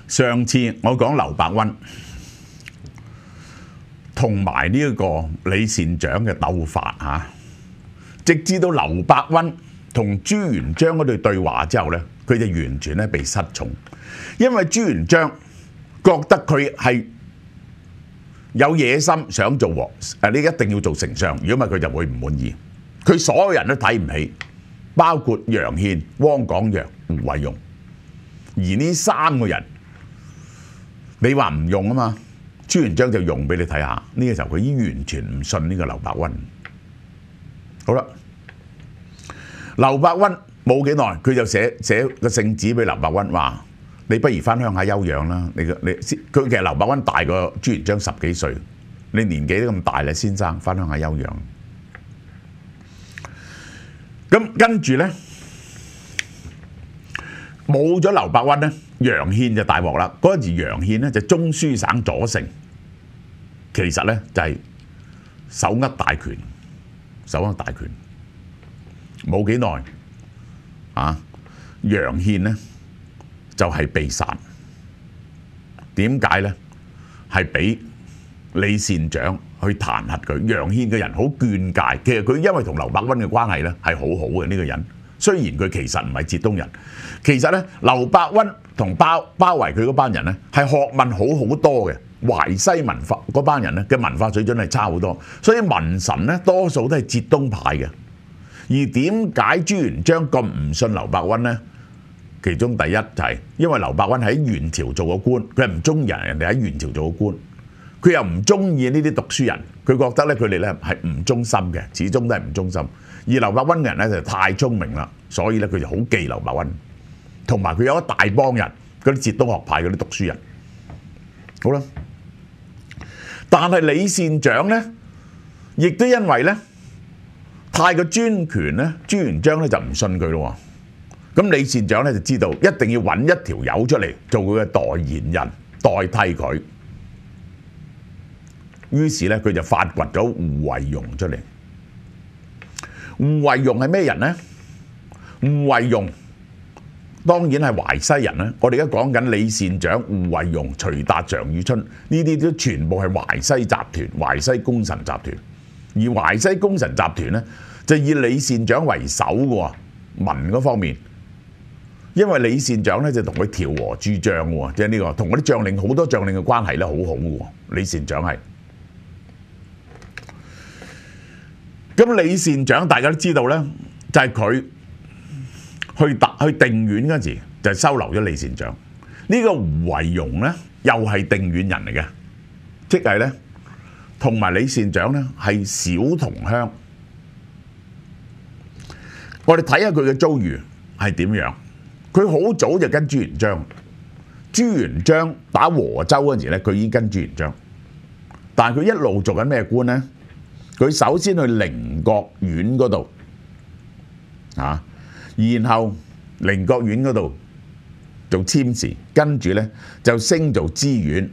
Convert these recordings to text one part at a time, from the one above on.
上次我講劉伯溫同埋呢一個李善長嘅鬥法嚇，直至到劉伯溫同朱元璋嗰對對話之後呢，佢就完全咧被失寵，因為朱元璋覺得佢係有野心想做王，你一定要做丞相，如果唔係佢就會唔滿意。佢所有人都睇唔起，包括楊憲、汪廣洋、胡惟庸，而呢三個人你話唔用啊嘛，朱元璋就用俾你睇下。呢個時候佢已經完全唔信呢個劉伯溫。好啦，劉伯溫冇幾耐，佢就寫個聖旨俾劉伯溫，話你不如翻鄉下休養啦。佢其實劉伯溫大過朱元璋10幾歲，你年紀都咁大啦，先生翻鄉下休養。咁跟住呢，冇咗劉伯溫呢，楊憲就大鑊啦。嗰陣時楊憲呢就中書省左丞，其實呢就係手握大權，冇幾耐啊，楊憲呢就係被殺。點解呢？係俾李善長去彈劾佢。楊憲嘅人好眷戒，其實佢因為同劉伯溫嘅關係呢係好好嘅呢個人。雖然佢其實唔係浙東人，其實呢劉伯溫同包圍佢嗰班人呢係學問好多嘅，淮西文化嗰班人呢嘅文化水準係差好多，所以文臣呢多數都係浙東派嘅。而點解朱元璋咁唔信劉伯溫呢？其中第一就係因為劉伯溫喺元朝做過官，佢係唔中意人哋喺元朝做過官，佢又唔中意呢啲讀書人，佢覺得咧佢哋咧係唔忠心嘅，始終都係唔忠心。而劉伯溫嘅人咧就太聰明啦，所以咧佢就好忌劉伯溫，同埋佢有一大幫人嗰啲浙東學派嗰啲讀書人。好啦，但係李善長咧，亦都因為咧太過專權咧，朱元璋咧就唔信佢咯。咁李善長咧就知道一定要揾一條友出嚟做佢嘅代言人，代替佢。於是咧佢就發掘咗胡惟庸出嚟。胡惟庸係咩人呢？胡惟庸當然係淮西人啦。我哋而家講緊李善長、胡惟庸、徐達、常遇春，呢啲都全部係淮西集團、淮西功臣集團。而淮西功臣集團咧就以李善長為首嘅喎，文嗰方面。因為李善長咧就同佢調和諸將喎，即係呢個同嗰啲將領好多將領嘅關係咧好好嘅喎。李善長係咁，李善長大家都知道咧，就係佢去定遠嗰時就收留咗李善長。呢個胡惟庸咧又係定遠人嚟嘅，即係咧同埋李善長咧係小同鄉。我哋睇下佢嘅遭遇係點樣。佢好早就跟朱元璋，朱元璋打和州嗰陣時咧，佢已經跟朱元璋。但係佢一路做緊咩官呢？佢首先去寧國縣嗰度啊，然後寧國縣嗰度做簽事，跟住咧就升做知縣，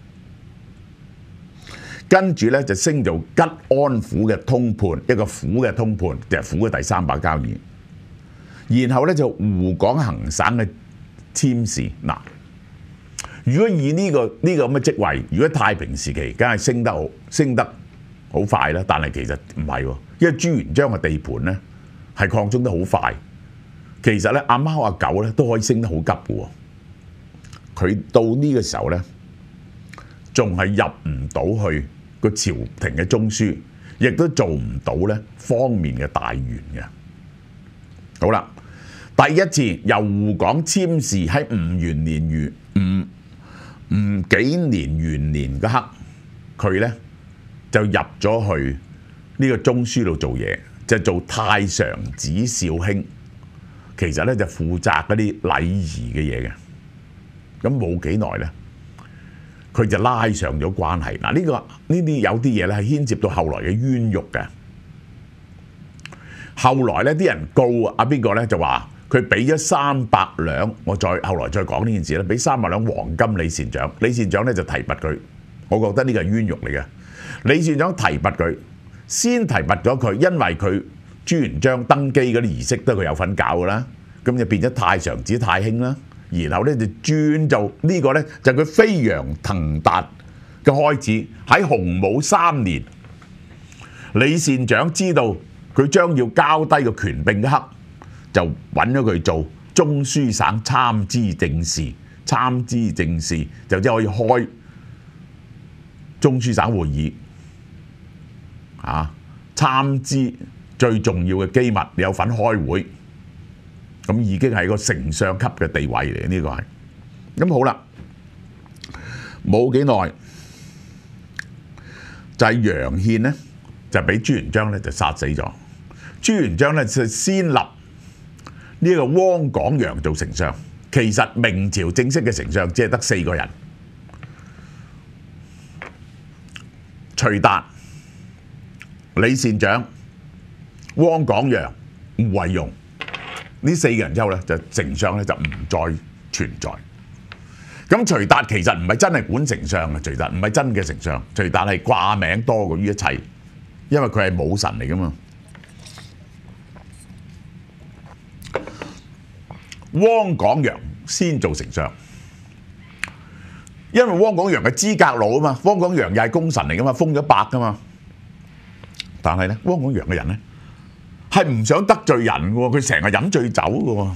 跟住咧就升做吉安府嘅通判，一個府嘅通判，就係府嘅第3把交椅。然後咧就湖廣行省嘅簽事。嗱，如果以呢個咁嘅職位，如果太平時期，梗係升得好快啦。但係其實唔係喎，因為朱元璋嘅地盤咧係擴張得好快。其實咧阿貓阿狗咧都可以升得好急嘅喎。佢到呢個時候咧，仲係入唔到去個朝廷嘅中書，亦都做唔到咧方面嘅大員嘅。好啦。第一次由湖廣簽事喺吳元年吳幾年元年嗰刻，佢咧就入咗去呢個中書度做嘢，就做太常寺少卿。其實咧就負責嗰啲禮儀嘅嘢嘅。咁冇幾耐咧，佢就拉上咗關係。嗱，呢啲有啲嘢咧係牽涉到後來嘅冤獄嘅。後來咧啲人告阿邊個咧就話。佢俾咗300兩，我後來再講呢件事咧，俾300兩黃金李善長，李善長咧就提拔佢，我覺得呢個係冤獄嚟嘅。李善長提拔佢，先提拔咗佢，因為佢朱元璋登基嗰啲儀式都係佢有份搞㗎啦，咁就變咗太常寺太卿啦。 然後咧就轉就呢個咧就佢飛揚騰達嘅開始。喺洪武3年，李善長知道佢將要交低個權柄一刻，就揾咗佢做中書省參知政事。參知政事就即係可以開中書省會議啊！參知最重要嘅機密，你有份開會，咁已經係個丞相級嘅地位嚟，呢個係。咁好啦，冇幾耐就係楊憲呢，就俾朱元璋咧就殺死咗。朱元璋咧就先立呢個汪廣洋做丞相。其實明朝正式嘅丞相只係得4個人：徐達、李善長、汪廣洋、胡惟庸。呢4個人之後咧，就丞相咧就唔再存在。咁徐達其實唔係真係管丞相嘅，徐達唔係真嘅丞相，徐達係掛名多過於一切，因為佢係武神嚟噶嘛。汪廣洋先做丞相，因為汪廣洋嘅資格老啊嘛，汪廣洋又係功臣嚟噶嘛，封咗伯噶嘛。但係咧，汪廣洋嘅人咧係唔想得罪人嘅喎，佢成日飲醉酒嘅喎。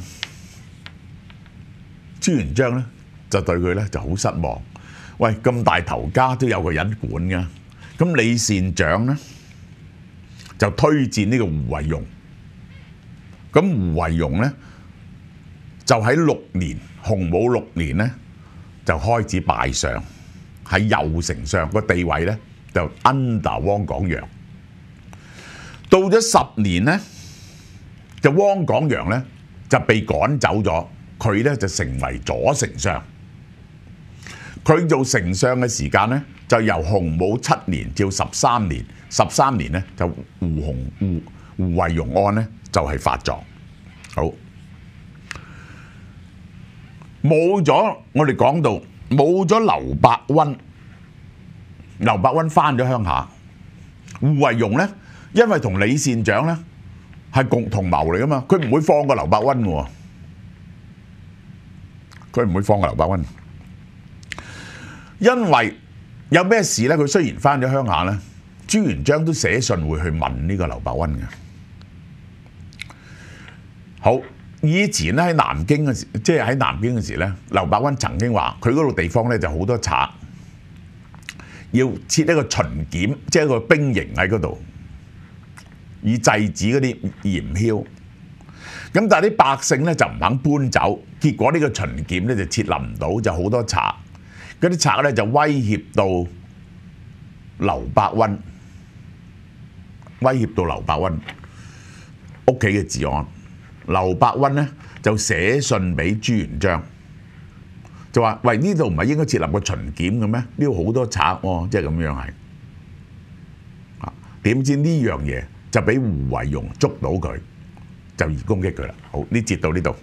朱元璋咧就對佢咧就好失望。喂，咁大頭家都有個人管㗎，咁李善長咧就推薦呢個胡惟庸。咁胡惟庸咧就喺洪武6年咧就開始拜相，喺右丞相個地位咧就 under 汪廣洋。到咗10年咧，就汪廣洋咧就被趕走咗，佢咧就成為左丞相。佢做丞相嘅時間咧就由洪武7年至13年，13年咧就胡惟庸案咧就係發作。好。冇咗，我哋講到冇咗劉伯溫，劉伯溫翻咗鄉下。胡惟庸咧，因為同李善長咧係共同謀嚟噶嘛，佢唔會放過劉伯溫嘅，佢唔會放過劉伯溫，因為有咩事咧？佢雖然翻咗鄉下咧，朱元璋都寫信會去問呢個劉伯溫嘅。好。以前咧喺南京嘅時，即係喺南京嘅時咧，劉伯溫曾經話：佢嗰度地方咧就好多賊，要設一個巡檢，即係一個兵營喺嗰度，以制止嗰啲鹽梟。咁但係啲百姓咧就唔肯搬走，結果呢個巡檢咧就設立唔到，就好多賊。嗰啲賊咧就威脅到劉伯溫，屋企嘅治安。劉伯溫咧就寫信俾朱元璋，就話：喂，呢度唔係應該設立個巡檢嘅咩？呢度好多賊喎，即係咁樣係。點知呢樣嘢就俾胡惟庸捉到佢，就而攻擊佢啦。好，呢節到呢度。